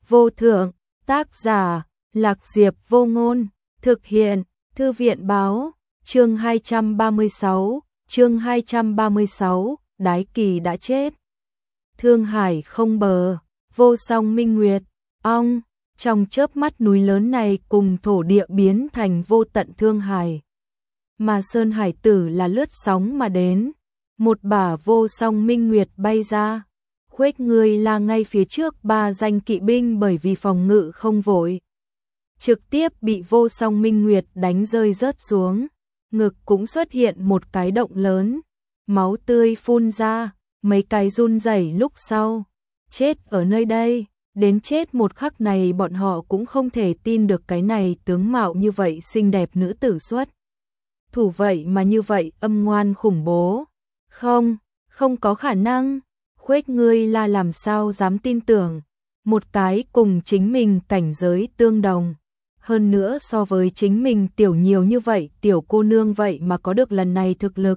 vô thượng, tác giả, Lạc Diệp Vô Ngôn, thực hiện, Thư viện báo, chương 236, Đái Kỳ đã chết. Thương hải không bờ, vô song minh nguyệt, ong, trong chớp mắt núi lớn này cùng thổ địa biến thành vô tận thương hải. Mà Sơn Hải Tử là lướt sóng mà đến, một bả vô song minh nguyệt bay ra. Khuếch người là ngay phía trước ba danh kỵ binh bởi vì phòng ngự không vội, trực tiếp bị vô song minh nguyệt đánh rơi rớt xuống, ngực cũng xuất hiện một cái động lớn, máu tươi phun ra, mấy cái run rẩy lúc sau, chết ở nơi đây. Đến chết một khắc này bọn họ cũng không thể tin được cái này tướng mạo như vậy xinh đẹp nữ tử xuất thủ vậy mà như vậy âm ngoan khủng bố. Không có khả năng. Khuếch ngươi là làm sao dám tin tưởng, một cái cùng chính mình cảnh giới tương đồng, hơn nữa so với chính mình tiểu nhiều như vậy, tiểu cô nương vậy mà có được lần này thực lực.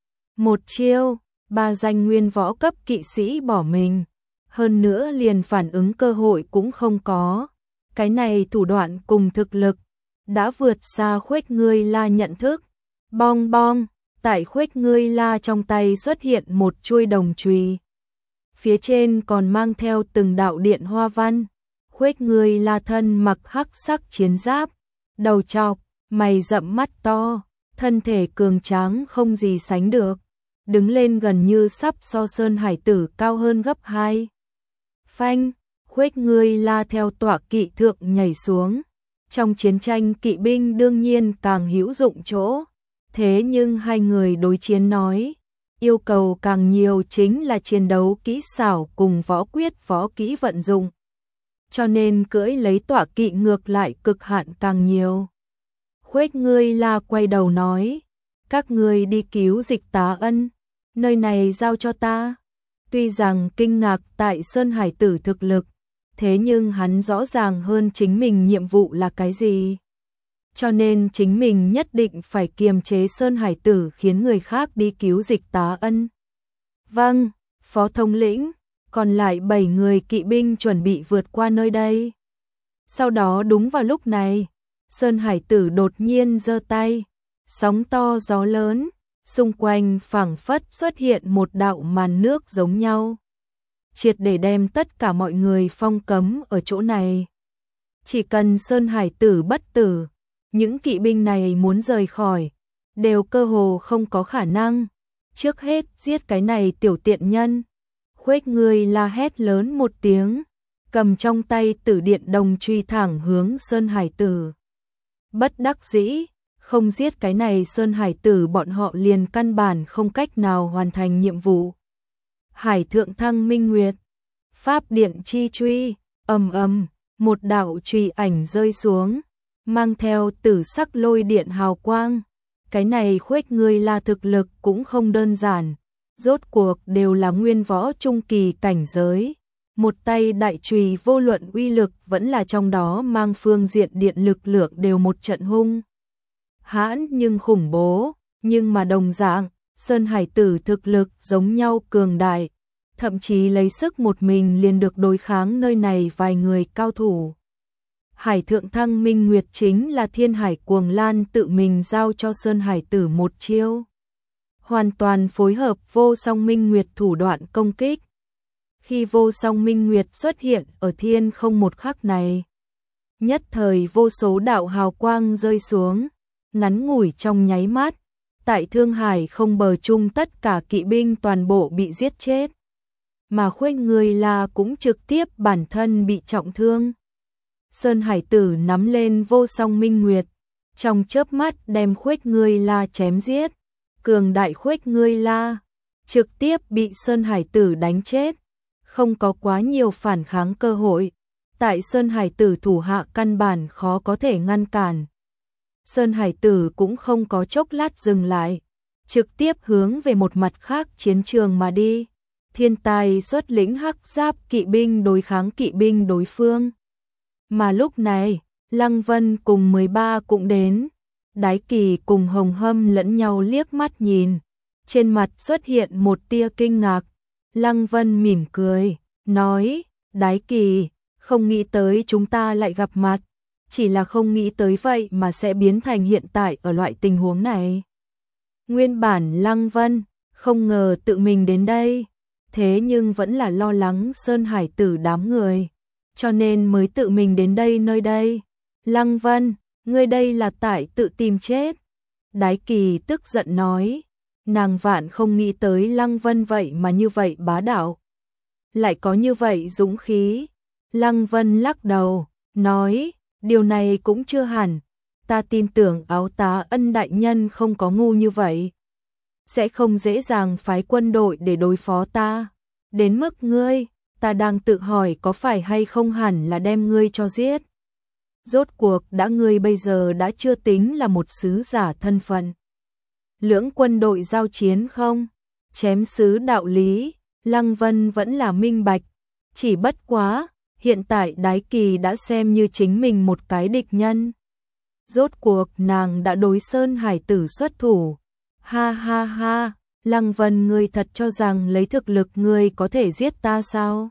Một chiêu, ba danh nguyên võ cấp kỵ sĩ bỏ mình, hơn nữa liền phản ứng cơ hội cũng không có. Cái này thủ đoạn cùng thực lực đã vượt xa Khuếch ngươi la nhận thức. Bong bong, tại Khuếch ngươi la trong tay xuất hiện một chuôi đồng chùy. Phía trên còn mang theo từng đạo điện hoa văn. Khuếch ngươi la thân mặc hắc sắc chiến giáp, đầu trọc, mày rậm mắt to, thân thể cường tráng không gì sánh được, đứng lên gần như sắp so Sơn Hải Tử cao hơn gấp 2. Phanh, Khuếch ngươi la theo tọa kỵ thượng nhảy xuống. Trong chiến tranh kỵ binh đương nhiên càng hữu dụng chỗ, thế nhưng hai người đối chiến nói, yêu cầu càng nhiều chính là chiến đấu kỹ xảo cùng võ quyết võ kỹ vận dụng. Cho nên cưỡi lấy tọa kỵ ngược lại cực hạn càng nhiều. Khuếch ngươi la quay đầu nói, các ngươi đi cứu Dịch Tá Ân, nơi này giao cho ta. Tuy rằng kinh ngạc tại Sơn Hải Tử thực lực, thế nhưng hắn rõ ràng hơn chính mình nhiệm vụ là cái gì. Cho nên chính mình nhất định phải kiềm chế Sơn Hải Tử khiến người khác đi cứu Dịch Tá Ân. Vâng, Phó thống lĩnh, còn lại 7 người kỵ binh chuẩn bị vượt qua nơi đây. Sau đó đúng vào lúc này, Sơn Hải Tử đột nhiên giơ tay, sóng to gió lớn, xung quanh phảng phất xuất hiện một đạo màn nước giống nhau, triệt để đem tất cả mọi người phong cấm ở chỗ này. Chỉ cần Sơn Hải Tử bất tử, những kỵ binh này muốn rời khỏi, đều cơ hồ không có khả năng. Trước hết giết cái này tiểu tiện nhân. Khuếch ngươi la hét lớn một tiếng, cầm trong tay tử điện đồng truy thẳng hướng Sơn Hải Tử. Bất đắc dĩ, không giết cái này Sơn Hải Tử bọn họ liền căn bản không cách nào hoàn thành nhiệm vụ. Hải thượng thăng minh nguyệt, pháp điện chi truy, ầm ầm, một đạo truy ảnh rơi xuống, mang theo tử sắc lôi điện hào quang. Cái này Khuếch ngươi la thực lực cũng không đơn giản, rốt cuộc đều là nguyên võ trung kỳ cảnh giới. Một tay đại chùy vô luận uy lực vẫn là trong đó mang phương diện điện lực lượng đều một trận hung hãn nhưng khủng bố, nhưng mà đồng dạng, Sơn Hải Tử thực lực giống nhau cường đại, thậm chí lấy sức một mình liền được đối kháng nơi này vài người cao thủ. Hải thượng thăng minh nguyệt chính là Thiên Hải Cuồng Lan tự mình giao cho Sơn Hải Tử một chiêu, hoàn toàn phối hợp vô song minh nguyệt thủ đoạn công kích. Khi vô song minh nguyệt xuất hiện ở thiên không một khắc này, nhất thời vô số đạo hào quang rơi xuống, ngắn ngủi trong nháy mắt, tại Thương Hải không bờ chung tất cả kỵ binh toàn bộ bị giết chết, mà Khuếch ngươi la cũng trực tiếp bản thân bị trọng thương. Sơn Hải Tử nắm lên vô song minh nguyệt, trong chớp mắt đem Khuếch ngươi la chém giết. Cường đại Khuếch ngươi la trực tiếp bị Sơn Hải Tử đánh chết, không có quá nhiều phản kháng cơ hội, tại Sơn Hải Tử thủ hạ căn bản khó có thể ngăn cản. Sơn Hải Tử cũng không có chốc lát dừng lại, trực tiếp hướng về một mặt khác chiến trường mà đi. Thiên tài xuất lĩnh hắc giáp kỵ binh đối kháng kỵ binh đối phương. Mà lúc này, Lăng Vân cùng 13 cũng đến. Đái Kỳ cùng Hồng Hâm lẫn nhau liếc mắt nhìn, trên mặt xuất hiện một tia kinh ngạc. Lăng Vân mỉm cười, nói, Đái Kỳ, Không nghĩ tới chúng ta lại gặp mặt, chỉ là không nghĩ tới vậy mà sẽ biến thành hiện tại ở loại tình huống này. Nguyên bản Lăng Vân không ngờ tự mình đến đây, thế nhưng vẫn là lo lắng Sơn Hải Tử đám người, cho nên mới tự mình đến đây nơi đây. Lăng Vân, ngươi đây là tại tự tìm chết. Đái Kỳ tức giận nói, nàng vạn không nghĩ tới Lăng Vân vậy mà như vậy bá đạo. Lại có như vậy dũng khí. Lăng Vân lắc đầu, nói, điều này cũng chưa hẳn, ta tin tưởng Áo Tá Ân đại nhân không có ngu như vậy. Sẽ không dễ dàng phái quân đội để đối phó ta. Đến mức ngươi, ta đang tự hỏi có phải hay không hẳn là đem ngươi cho giết. Rốt cuộc đã ngươi bây giờ đã chưa tính là một sứ giả thân phận. Lưỡng quân đội giao chiến không? Chém sứ đạo lý, Lăng Vân vẫn là minh bạch. Chỉ bất quá, hiện tại Đái Kỳ đã xem như chính mình một cái địch nhân. Rốt cuộc nàng đã đối Sơn Hải Tử xuất thủ. Ha ha ha, Lăng Vân ngươi thật cho rằng lấy thực lực ngươi có thể giết ta sao?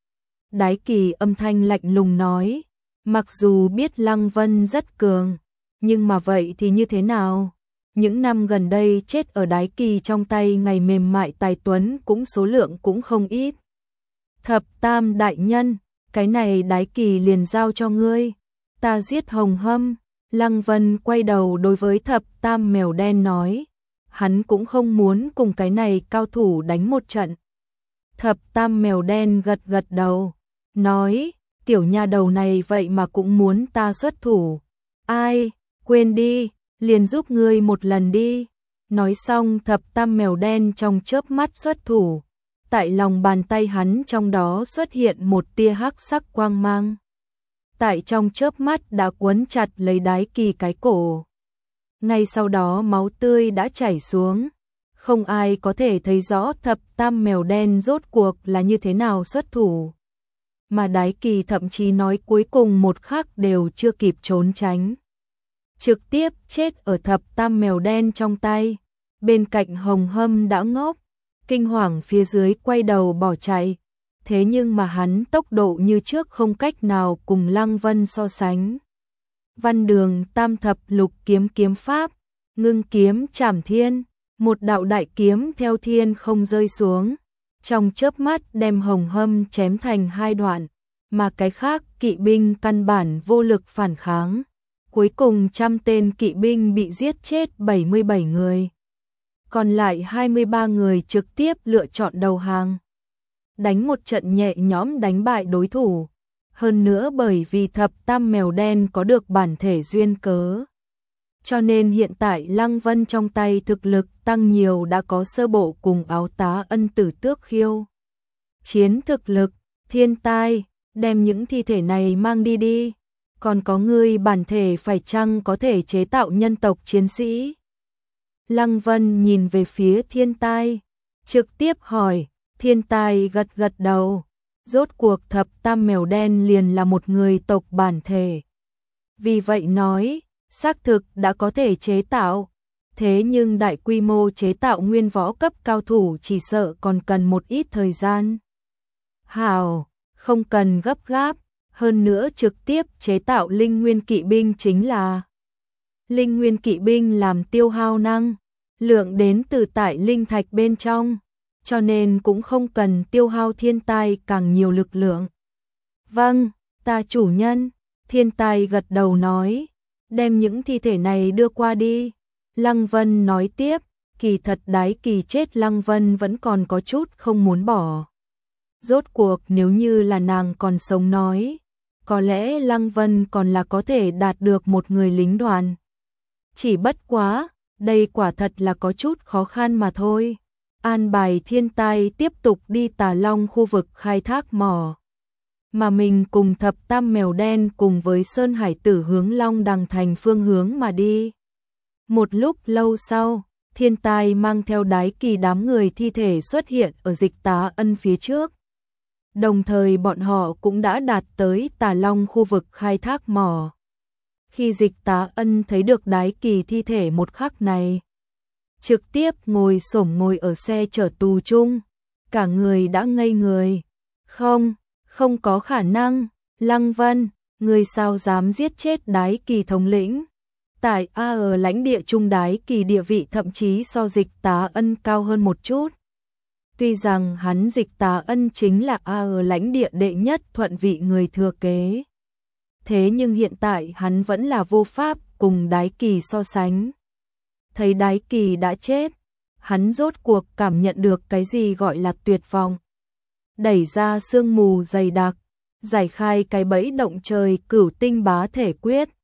Đái Kỳ âm thanh lạnh lùng nói, mặc dù biết Lăng Vân rất cường, nhưng mà vậy thì như thế nào? Những năm gần đây chết ở Đái Kỳ trong tay ngày mềm mại tài tuấn cũng số lượng cũng không ít. Thập Tam đại nhân, cái này Đái Kỳ liền giao cho ngươi, ta giết Hồng Hâm. Lăng Vân quay đầu đối với Thập Tam mèo đen nói, hắn cũng không muốn cùng cái này cao thủ đánh một trận. Thập Tam mèo đen gật gật đầu, nói, tiểu nha đầu này vậy mà cũng muốn ta xuất thủ. Ai, quên đi, liền giúp ngươi một lần đi. Nói xong Thập Tam mèo đen trong chớp mắt xuất thủ. Tại lòng bàn tay hắn trong đó xuất hiện một tia hắc sắc quang mang. Tại trong chớp mắt đã quấn chặt lấy Đái Kỳ cái cổ. Ngay sau đó máu tươi đã chảy xuống. Không ai có thể thấy rõ Thập Tam mèo đen rốt cuộc là như thế nào xuất thủ. Mà Đái Kỳ thậm chí nói cuối cùng một khắc đều chưa kịp trốn tránh. Trực tiếp chết ở Thập Tam mèo đen trong tay. Bên cạnh Hồng Hâm đã ngốc, kinh hoàng phía dưới quay đầu bỏ chạy. Thế nhưng mà hắn tốc độ như trước không cách nào cùng Lăng Vân so sánh. Văn Đường Tam Thập Lục kiếm kiếm pháp, ngưng kiếm trảm thiên, một đạo đại kiếm theo thiên không rơi xuống, trong chớp mắt đem Hồng Hâm chém thành hai đoạn, mà cái khác kỵ binh căn bản vô lực phản kháng. Cuối cùng 100 tên kỵ binh bị giết chết 77 người. Còn lại 23 người trực tiếp lựa chọn đầu hàng. Đánh một trận nhẹ nhõm đánh bại đối thủ. Hơn nữa bởi vì Thập Tam mèo đen có được bản thể duyên cớ. Cho nên hiện tại Lăng Vân trong tay thực lực tăng nhiều đã có sơ bộ cùng Áo Tá Ân Tử Tước khiêu. Chiến thực lực, thiên tai, đem những thi thể này mang đi đi. Còn có ngươi bản thể phải chăng có thể chế tạo nhân tộc chiến sĩ? Lăng Vân nhìn về phía thiên tai, trực tiếp hỏi, thiên tai gật gật đầu. Rốt cuộc Thập Tam mèo đen liền là một người tộc bản thể. Vì vậy nói, xác thực đã có thể chế tạo. Thế nhưng đại quy mô chế tạo nguyên võ cấp cao thủ chỉ sợ còn cần một ít thời gian. Hào, không cần gấp gáp. Hơn nữa trực tiếp chế tạo linh nguyên kỵ binh chính là linh nguyên kỵ binh làm tiêu hao năng lượng đến từ tại linh thạch bên trong, cho nên cũng không cần tiêu hao thiên tai càng nhiều lực lượng. Vâng, ta chủ nhân, thiên tai gật đầu nói, đem những thi thể này đưa qua đi. Lăng Vân nói tiếp, kỳ thật Đái Kỳ chết Lăng Vân vẫn còn có chút không muốn bỏ. Rốt cuộc nếu như là nàng còn sống nói, có lẽ Lăng Vân còn là có thể đạt được một người lính đoàn. Chỉ bất quá, đây quả thật là có chút khó khăn mà thôi. An bài thiên tai tiếp tục đi Tà Long khu vực khai thác mỏ. Mà mình cùng Thập Tam mèo đen cùng với Sơn Hải Tử hướng Long Đằng thành phương hướng mà đi. Một lúc lâu sau, thiên tai mang theo Đái Kỳ đám người thi thể xuất hiện ở Dịch Tá Ân phía trước. Đồng thời bọn họ cũng đã đạt tới Tà Long khu vực khai thác mỏ. Khi Dịch Tá Ân thấy được Đái Kỳ thi thể một khắc này, trực tiếp ngồi xổm ngồi ở xe chở tù chung, cả người đã ngây người. Không có khả năng, Lăng Vân, người sao dám giết chết Đái Kỳ thống lĩnh? Tại ở lãnh địa Trung Đái Kỳ địa vị thậm chí so Dịch Tá Ân cao hơn một chút. Tuy rằng hắn Dịch Tá Ân chính là ở lãnh địa đệ nhất thuận vị người thừa kế. Thế nhưng hiện tại hắn vẫn là vô pháp cùng Đái Kỳ so sánh. Thấy Đái Kỳ đã chết, hắn rốt cuộc cảm nhận được cái gì gọi là tuyệt vọng. Đẩy ra sương mù dày đặc, giải khai cái bẫy động trời Cửu Tinh Bá Thể Quyết,